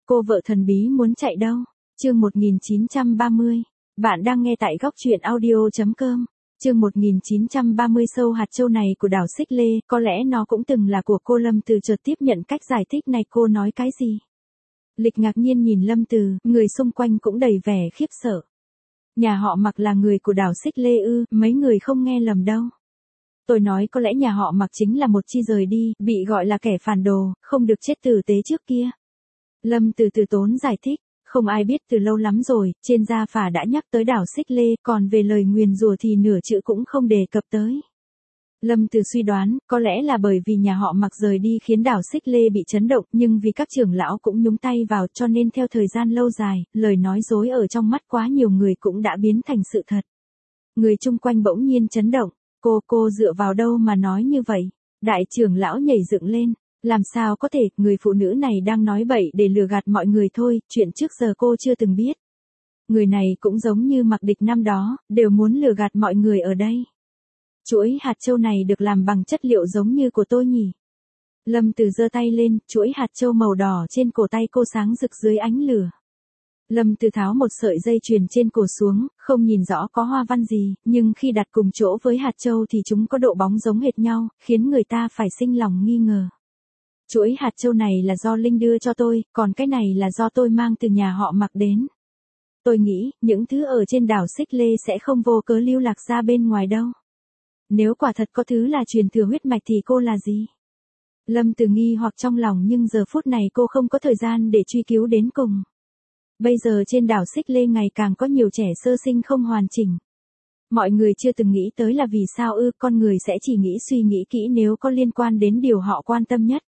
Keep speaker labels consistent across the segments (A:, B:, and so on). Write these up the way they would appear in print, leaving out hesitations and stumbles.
A: Cô vợ thần bí muốn chạy đâu? Chương 1930. Bạn đang nghe tại góc truyện audio.com. Chương 1930 sâu hạt châu này của đảo Xích Lê, có lẽ nó cũng từng là của cô. Lâm Từ chợt tiếp nhận cách giải thích này. Cô nói cái gì? Lịch ngạc nhiên nhìn Lâm Từ, người xung quanh cũng đầy vẻ khiếp sợ. Nhà họ Mạc là người của đảo Xích Lê ư? Mấy người không nghe lầm đâu. Tôi nói có lẽ nhà họ Mạc chính là một chi rời đi, bị gọi là kẻ phản đồ, không được chết tử tế trước kia. Lâm Từ từ tốn giải thích, không ai biết từ lâu lắm rồi, trên gia phả đã nhắc tới đảo Xích Lê, còn về lời nguyền rủa thì nửa chữ cũng không đề cập tới. Lâm Từ suy đoán, có lẽ là bởi vì nhà họ Mạc rời đi khiến đảo Xích Lê bị chấn động, nhưng vì các trưởng lão cũng nhúng tay vào cho nên theo thời gian lâu dài, lời nói dối ở trong mắt quá nhiều người cũng đã biến thành sự thật. Người chung quanh bỗng nhiên chấn động, cô dựa vào đâu mà nói như vậy? Đại trưởng lão nhảy dựng lên. Làm sao có thể, người phụ nữ này đang nói bậy để lừa gạt mọi người thôi, chuyện trước giờ cô chưa từng biết. Người này cũng giống như Mạc Địch năm đó, đều muốn lừa gạt mọi người ở đây. Chuỗi hạt châu này được làm bằng chất liệu giống như của tôi nhỉ? Lâm Từ giơ tay lên, chuỗi hạt châu màu đỏ trên cổ tay cô sáng rực dưới ánh lửa. Lâm Từ tháo một sợi dây chuyền trên cổ xuống, không nhìn rõ có hoa văn gì, nhưng khi đặt cùng chỗ với hạt châu thì chúng có độ bóng giống hệt nhau, khiến người ta phải sinh lòng nghi ngờ. Chuỗi hạt châu này là do Linh đưa cho tôi, còn cái này là do tôi mang từ nhà họ Mạc đến. Tôi nghĩ, những thứ ở trên đảo Xích Lê sẽ không vô cớ lưu lạc ra bên ngoài đâu. Nếu quả thật có thứ là truyền thừa huyết mạch thì cô là gì? Lâm Từ nghi hoặc trong lòng nhưng giờ phút này cô không có thời gian để truy cứu đến cùng. Bây giờ trên đảo Xích Lê ngày càng có nhiều trẻ sơ sinh không hoàn chỉnh. Mọi người chưa từng nghĩ tới là vì sao con người sẽ chỉ nghĩ suy nghĩ kỹ nếu có liên quan đến điều họ quan tâm nhất.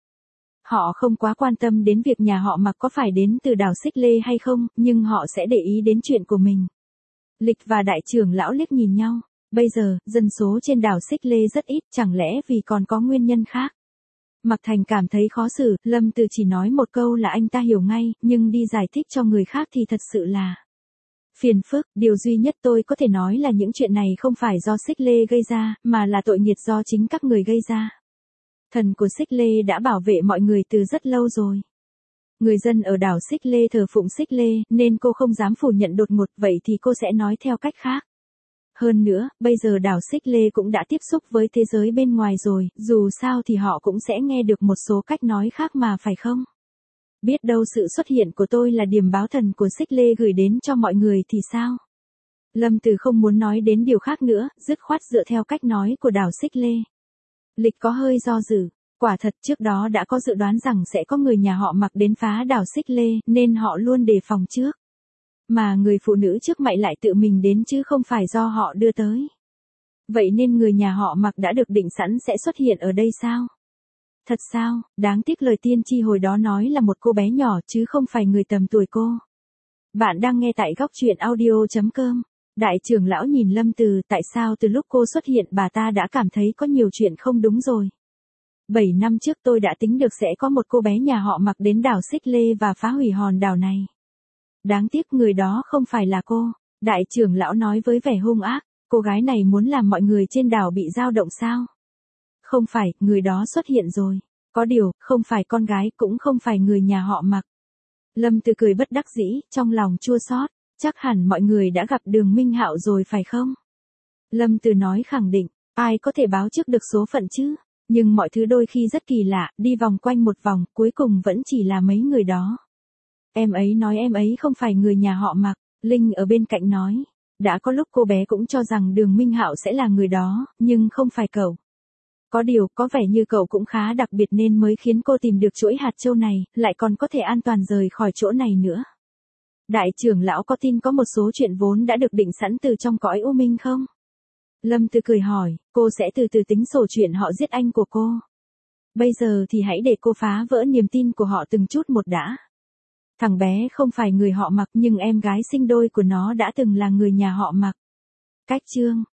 A: Họ không quá quan tâm đến việc nhà họ Mạc có phải đến từ đảo Xích Lê hay không, nhưng họ sẽ để ý đến chuyện của mình. Lịch và đại trưởng lão liếc nhìn nhau. Bây giờ, dân số trên đảo Xích Lê rất ít, chẳng lẽ vì còn có nguyên nhân khác? Mạc Thành cảm thấy khó xử, Lâm Từ chỉ nói một câu là anh ta hiểu ngay, nhưng đi giải thích cho người khác thì thật sự là phiền phức. Điều duy nhất tôi có thể nói là những chuyện này không phải do Xích Lê gây ra, mà là tội nghiệt do chính các người gây ra. Thần của Xích Lê đã bảo vệ mọi người từ rất lâu rồi. Người dân ở đảo Xích Lê thờ phụng Xích Lê, nên cô không dám phủ nhận đột ngột, vậy thì cô sẽ nói theo cách khác. Hơn nữa, bây giờ đảo Xích Lê cũng đã tiếp xúc với thế giới bên ngoài rồi, dù sao thì họ cũng sẽ nghe được một số cách nói khác mà phải không? Biết đâu sự xuất hiện của tôi là điềm báo thần của Xích Lê gửi đến cho mọi người thì sao? Lâm Từ không muốn nói đến điều khác nữa, dứt khoát dựa theo cách nói của đảo Xích Lê. Lịch có hơi do dự, quả thật trước đó đã có dự đoán rằng sẽ có người nhà họ Mạc đến phá đảo Xích Lê, nên họ luôn đề phòng trước. Mà người phụ nữ trước mại lại tự mình đến chứ không phải do họ đưa tới. Vậy nên người nhà họ Mạc đã được định sẵn sẽ xuất hiện ở đây sao? Thật sao, đáng tiếc lời tiên tri hồi đó nói là một cô bé nhỏ chứ không phải người tầm tuổi cô. Bạn đang nghe tại góc truyện audio.com. Đại trưởng lão nhìn Lâm Từ, tại sao từ lúc cô xuất hiện bà ta đã cảm thấy có nhiều chuyện không đúng rồi. 7 năm trước tôi đã tính được sẽ có một cô bé nhà họ Mạc đến đảo Xích Lê và phá hủy hòn đảo này. Đáng tiếc người đó không phải là cô. Đại trưởng lão nói với vẻ hung ác, cô gái này muốn làm mọi người trên đảo bị dao động sao? Không phải, người đó xuất hiện rồi. Có điều, không phải con gái cũng không phải người nhà họ Mạc. Lâm Từ cười bất đắc dĩ, trong lòng chua xót. Chắc hẳn mọi người đã gặp Đường Minh Hạo rồi phải không? Lâm Từ nói khẳng định, ai có thể báo trước được số phận chứ? Nhưng mọi thứ đôi khi rất kỳ lạ, đi vòng quanh một vòng, cuối cùng vẫn chỉ là mấy người đó. Em ấy nói em ấy không phải người nhà họ Mạc, Linh ở bên cạnh nói. Đã có lúc cô bé cũng cho rằng Đường Minh Hạo sẽ là người đó, nhưng không phải cậu. Có điều, có vẻ như cậu cũng khá đặc biệt nên mới khiến cô tìm được chuỗi hạt châu này, lại còn có thể an toàn rời khỏi chỗ này nữa. Đại trưởng lão có tin có một số chuyện vốn đã được định sẵn từ trong cõi u minh không? Lâm Từ cười hỏi, cô sẽ từ từ tính sổ chuyện họ giết anh của cô. Bây giờ thì hãy để cô phá vỡ niềm tin của họ từng chút một đã. Thằng bé không phải người họ Mạc nhưng em gái sinh đôi của nó đã từng là người nhà họ Mạc. Cách chương